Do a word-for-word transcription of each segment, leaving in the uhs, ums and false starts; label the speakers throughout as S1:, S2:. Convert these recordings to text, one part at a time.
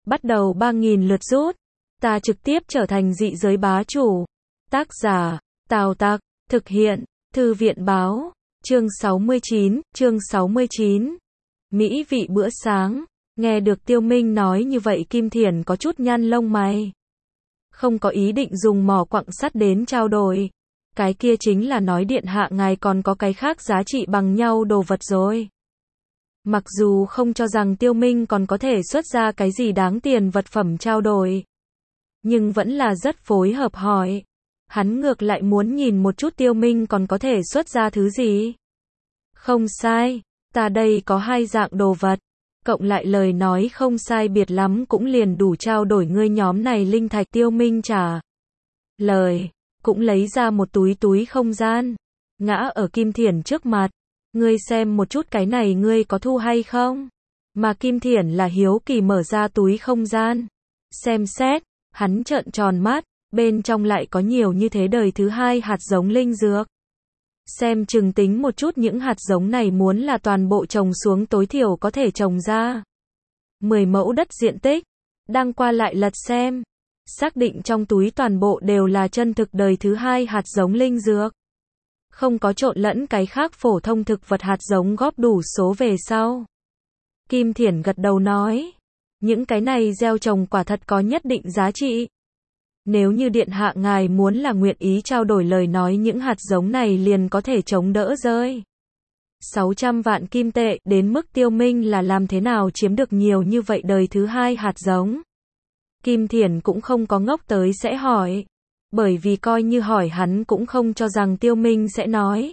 S1: bắt đầu ba nghìn lượt rút. Ta trực tiếp trở thành dị giới bá chủ. Tác giả, Tào Tặc, thực hiện, Thư viện báo, chương sáu mươi chín, chương sáu mươi chín. Mỹ vị bữa sáng, nghe được Tiêu Minh nói như vậy Kim Thiển có chút nhăn lông mày. Không có ý định dùng mỏ quặng sắt đến trao đổi. Cái kia chính là nói điện hạ ngài còn có cái khác giá trị bằng nhau đồ vật rồi. Mặc dù không cho rằng Tiêu Minh còn có thể xuất ra cái gì đáng tiền vật phẩm trao đổi, nhưng vẫn là rất phối hợp hỏi. Hắn ngược lại muốn nhìn một chút Tiêu Minh còn có thể xuất ra thứ gì. Không sai, ta đây có hai dạng đồ vật, cộng lại lời nói không sai biệt lắm cũng liền đủ trao đổi ngươi nhóm này linh thạch. Tiêu Minh trả lời, cũng lấy ra một túi túi không gian, ngã ở Kim Thiển trước mặt. Ngươi xem một chút cái này ngươi có thu hay không? Mà Kim Thiển là hiếu kỳ mở ra túi không gian. Xem xét, hắn trợn tròn mắt, bên trong lại có nhiều như thế đời thứ hai hạt giống linh dược. Xem chừng tính một chút những hạt giống này muốn là toàn bộ trồng xuống tối thiểu có thể trồng ra mười mẫu đất diện tích. Đang qua lại lật xem, xác định trong túi toàn bộ đều là chân thực đời thứ hai hạt giống linh dược. Không có trộn lẫn cái khác phổ thông thực vật hạt giống góp đủ số về sau. Kim Thiển gật đầu nói, những cái này gieo trồng quả thật có nhất định giá trị. Nếu như điện hạ ngài muốn là nguyện ý trao đổi lời nói những hạt giống này liền có thể chống đỡ rơi sáu trăm vạn kim tệ, đến mức Tiêu Minh là làm thế nào chiếm được nhiều như vậy đời thứ hai hạt giống. Kim Thiển cũng không có ngốc tới sẽ hỏi. Bởi vì coi như hỏi hắn cũng không cho rằng Tiêu Minh sẽ nói.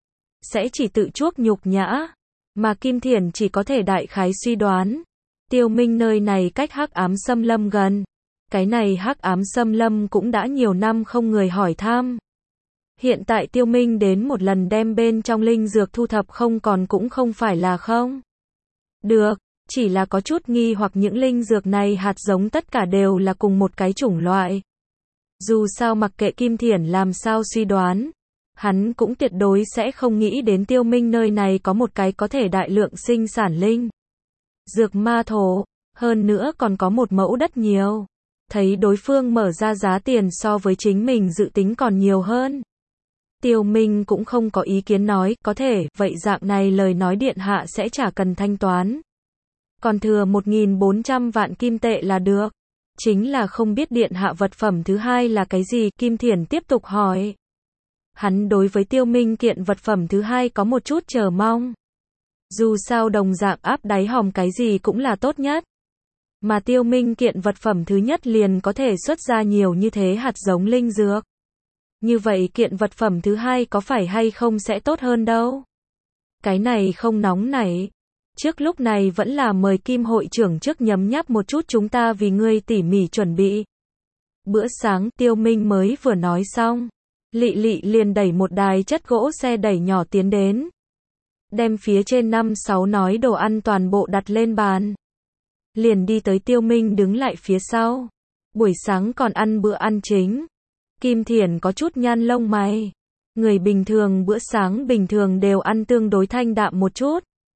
S1: Sẽ chỉ tự chuốc nhục nhã. Mà Kim Thiển chỉ có thể đại khái suy đoán. Tiêu Minh nơi này cách Hắc Ám Xâm Lâm gần. Cái này Hắc Ám Xâm Lâm cũng đã nhiều năm không người hỏi thăm. Hiện tại Tiêu Minh đến một lần đem bên trong linh dược thu thập không còn cũng không phải là không được. Chỉ là có chút nghi hoặc những linh dược này hạt giống tất cả đều là cùng một cái chủng loại. Dù sao mặc kệ Kim Thiển làm sao suy đoán, hắn cũng tuyệt đối sẽ không nghĩ đến Tiêu Minh nơi này có một cái có thể đại lượng sinh sản linh dược ma thổ, hơn nữa còn có một mẫu đất nhiều. Thấy đối phương mở ra giá tiền so với chính mình dự tính còn nhiều hơn. Tiêu Minh cũng không có ý kiến nói, có thể, vậy dạng này lời nói điện hạ sẽ chả cần thanh toán. Còn thừa một nghìn bốn trăm vạn kim tệ là được. Chính là không biết điện hạ vật phẩm thứ hai là cái gì, Kim Thiển tiếp tục hỏi. Hắn đối với Tiêu Minh kiện vật phẩm thứ hai có một chút chờ mong. Dù sao đồng dạng áp đáy hòm cái gì cũng là tốt nhất. Mà Tiêu Minh kiện vật phẩm thứ nhất liền có thể xuất ra nhiều như thế hạt giống linh dược. Như vậy kiện vật phẩm thứ hai có phải hay không sẽ tốt hơn đâu. Cái này không nóng nảy. Trước lúc này vẫn là mời Kim hội trưởng trước nhấm nháp một chút chúng ta vì ngươi tỉ mỉ chuẩn bị. Bữa sáng, Tiêu Minh mới vừa nói xong. Lị Lị liền đẩy một đài chất gỗ xe đẩy nhỏ tiến đến. Đem phía trên năm sáu nói đồ ăn toàn bộ đặt lên bàn. Liền đi tới Tiêu Minh đứng lại phía sau. Buổi sáng còn ăn bữa ăn chính. Kim Thiển có chút nhăn lông mày. Người bình thường bữa sáng bình thường đều ăn tương đối thanh đạm một chút.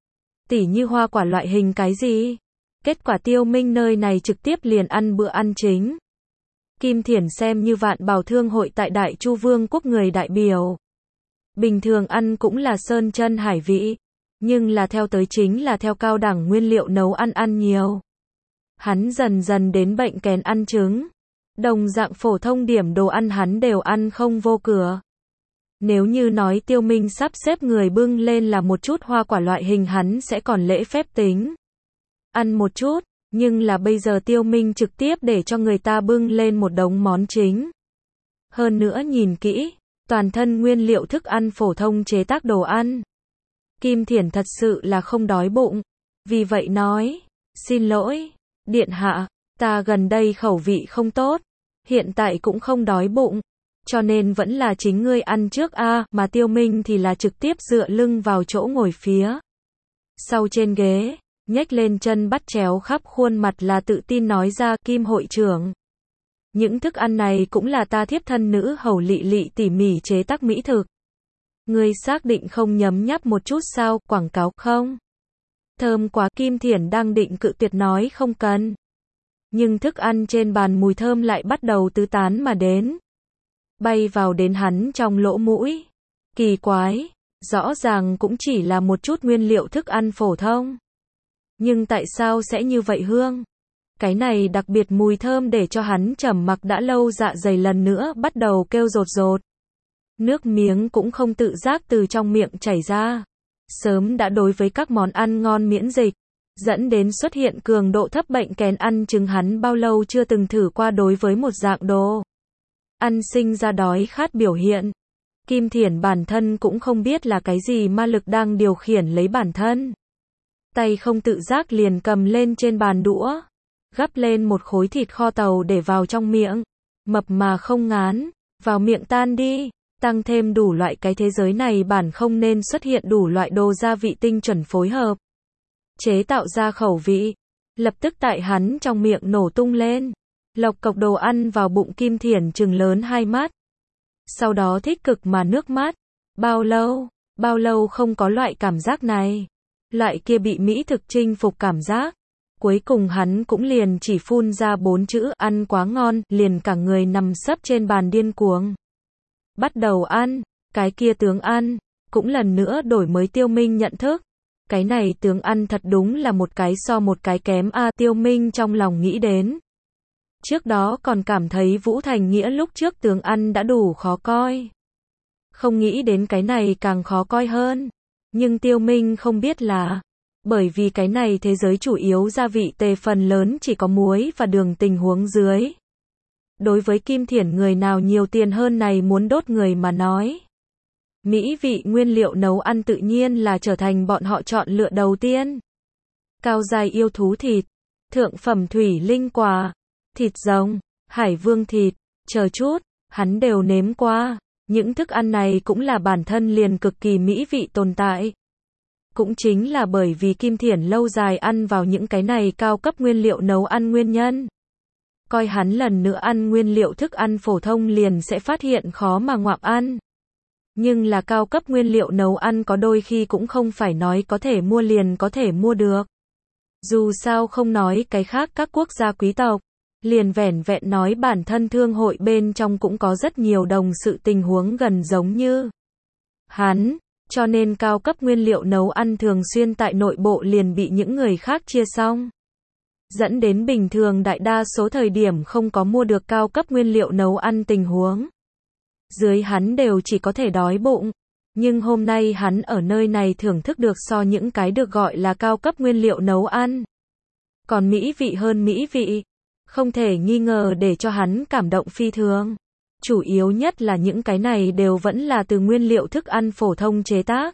S1: Tỉ như hoa quả loại hình cái gì. Kết quả Tiêu Minh nơi này trực tiếp liền ăn bữa ăn chính. Kim Thiển xem như Vạn Bảo Thương hội tại Đại Chu Vương quốc người đại biểu. Bình thường ăn cũng là sơn chân hải vị. Nhưng là theo tới chính là theo cao đẳng nguyên liệu nấu ăn ăn nhiều. Hắn dần dần đến bệnh kén ăn trứng. Đồng dạng phổ thông điểm đồ ăn hắn đều ăn không vô cửa. Nếu như nói Tiêu Minh sắp xếp người bưng lên là một chút hoa quả loại hình hắn sẽ còn lễ phép tính. Ăn một chút, nhưng là bây giờ Tiêu Minh trực tiếp để cho người ta bưng lên một đống món chính. Hơn nữa nhìn kỹ, toàn thân nguyên liệu thức ăn phổ thông chế tác đồ ăn. Kim Thiển thật sự là không đói bụng. Vì vậy nói, xin lỗi, điện hạ, ta gần đây khẩu vị không tốt. Hiện tại cũng không đói bụng. Cho nên vẫn là chính ngươi ăn trước a, à, mà Tiêu Minh thì là trực tiếp dựa lưng vào chỗ ngồi phía sau trên ghế, nhếch lên chân bắt chéo khắp khuôn mặt là tự tin nói ra, Kim hội trưởng. Những thức ăn này cũng là ta thiếp thân nữ hầu Lị Lị tỉ mỉ chế tác mỹ thực. Ngươi xác định không nhấm nháp một chút sao, quảng cáo không? Thơm quá. Kim Thiển đang định cự tuyệt nói không cần. Nhưng thức ăn trên bàn mùi thơm lại bắt đầu tứ tán mà đến. Bay vào đến hắn trong lỗ mũi. Kỳ quái, rõ ràng cũng chỉ là một chút nguyên liệu thức ăn phổ thông. Nhưng tại sao sẽ như vậy hương? Cái này đặc biệt mùi thơm để cho hắn trầm mặc đã lâu dạ dày lần nữa bắt đầu kêu rột rột. Nước miếng cũng không tự giác từ trong miệng chảy ra. Sớm đã đối với các món ăn ngon miễn dịch, dẫn đến xuất hiện cường độ thấp bệnh kén ăn chừng hắn bao lâu chưa từng thử qua đối với một dạng đồ ăn sinh ra đói khát biểu hiện. Kim Thiển bản thân cũng không biết là cái gì ma lực đang điều khiển lấy bản thân. Tay không tự giác liền cầm lên trên bàn đũa, gắp lên một khối thịt kho tàu để vào trong miệng. Mập mà không ngán, vào miệng tan đi. Tăng thêm đủ loại cái thế giới này bản không nên xuất hiện đủ loại đồ gia vị tinh chuẩn phối hợp. Chế tạo ra khẩu vị. Lập tức tại hắn trong miệng nổ tung lên. Lộc cộc đồ ăn vào bụng Kim Thiển trừng lớn hai mắt. Sau đó thích cực mà nước mắt. Bao lâu, bao lâu không có loại cảm giác này. Loại kia bị mỹ thực chinh phục cảm giác. Cuối cùng hắn cũng liền chỉ phun ra bốn chữ ăn quá ngon, liền cả người nằm sấp trên bàn điên cuồng. Bắt đầu ăn, cái kia tướng ăn, cũng lần nữa đổi mới Tiêu Minh nhận thức. Cái này tướng ăn thật đúng là một cái so một cái kém a Tiêu Minh trong lòng nghĩ đến. Trước đó còn cảm thấy Vũ Thành Nghĩa lúc trước tướng ăn đã đủ khó coi. Không nghĩ đến cái này càng khó coi hơn. Nhưng Tiêu Minh không biết là, bởi vì cái này thế giới chủ yếu gia vị tề phần lớn chỉ có muối và đường tình huống dưới. Đối với Kim Thiển người nào nhiều tiền hơn này muốn đốt người mà nói. Mỹ vị nguyên liệu nấu ăn tự nhiên là trở thành bọn họ chọn lựa đầu tiên. Cao giai yêu thú thịt, thượng phẩm thủy linh quả, thịt rồng, hải vương thịt, chờ chút, hắn đều nếm qua. Những thức ăn này cũng là bản thân liền cực kỳ mỹ vị tồn tại. Cũng chính là bởi vì Kim Thiển lâu dài ăn vào những cái này cao cấp nguyên liệu nấu ăn nguyên nhân. Coi hắn lần nữa ăn nguyên liệu thức ăn phổ thông liền sẽ phát hiện khó mà ngoạm ăn. Nhưng là cao cấp nguyên liệu nấu ăn có đôi khi cũng không phải nói có thể mua liền có thể mua được. Dù sao không nói cái khác các quốc gia quý tộc, liền vẻn vẹn nói bản thân thương hội bên trong cũng có rất nhiều đồng sự tình huống gần giống như hắn, cho nên cao cấp nguyên liệu nấu ăn thường xuyên tại nội bộ liền bị những người khác chia xong. Dẫn đến bình thường đại đa số thời điểm không có mua được cao cấp nguyên liệu nấu ăn tình huống. Dưới hắn đều chỉ có thể đói bụng. Nhưng hôm nay hắn ở nơi này thưởng thức được so những cái được gọi là cao cấp nguyên liệu nấu ăn. Còn mỹ vị hơn mỹ vị. Không thể nghi ngờ để cho hắn cảm động phi thường. Chủ yếu nhất là những cái này đều vẫn là từ nguyên liệu thức ăn phổ thông chế tác.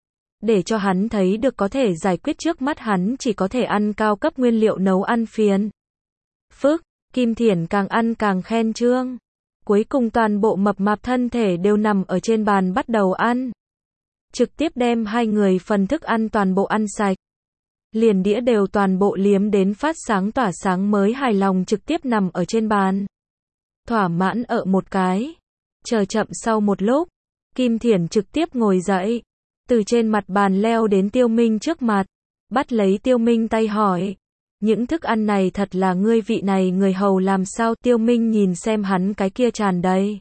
S1: Để cho hắn thấy được có thể giải quyết trước mắt hắn chỉ có thể ăn cao cấp nguyên liệu nấu ăn phiền. Phức, Kim Thiển càng ăn càng khen trương. Cuối cùng toàn bộ mập mạp thân thể đều nằm ở trên bàn bắt đầu ăn. Trực tiếp đem hai người phần thức ăn toàn bộ ăn sạch. Liền đĩa đều toàn bộ liếm đến phát sáng tỏa sáng mới hài lòng trực tiếp nằm ở trên bàn. Thỏa mãn ở một cái. Chờ chậm sau một lúc, Kim Thiển trực tiếp ngồi dậy. Từ trên mặt bàn leo đến Tiêu Minh trước mặt. Bắt lấy Tiêu Minh tay hỏi. Những thức ăn này thật là ngươi vị này người hầu làm sao? Tiêu Minh nhìn xem hắn cái kia tràn đầy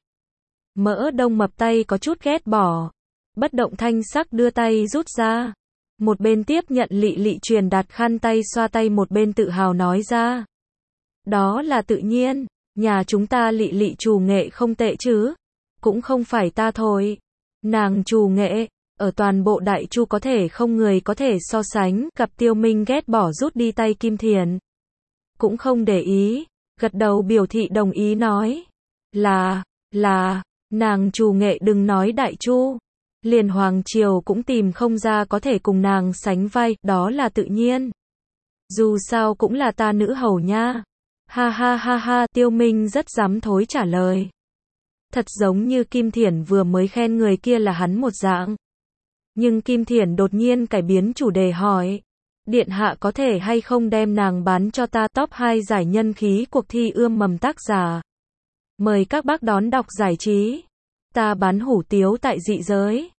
S1: mỡ đông mập tay có chút ghét bỏ. Bất động thanh sắc đưa tay rút ra. Một bên tiếp nhận lị lị truyền đạt khăn tay xoa tay một bên tự hào nói ra. Đó là tự nhiên, nhà chúng ta lị lị trù nghệ không tệ chứ. Cũng không phải ta thôi. Nàng trù nghệ, ở toàn bộ Đại Chu có thể không người có thể so sánh. Gặp Tiêu Minh ghét bỏ rút đi tay Kim Thiển. Cũng không để ý, gật đầu biểu thị đồng ý nói. Là, là, nàng trù nghệ đừng nói Đại Chu. Liền Hoàng Triều cũng tìm không ra có thể cùng nàng sánh vai, đó là tự nhiên. Dù sao cũng là ta nữ hầu nha. Ha ha ha ha, Tiêu Minh rất dám thối trả lời. Thật giống như Kim Thiển vừa mới khen người kia là hắn một dạng. Nhưng Kim Thiển đột nhiên cải biến chủ đề hỏi. Điện hạ có thể hay không đem nàng bán cho ta? Top hai giải nhân khí cuộc thi ươm mầm tác giả. Mời các bác đón đọc giải trí. Ta bán hủ tiếu tại dị giới.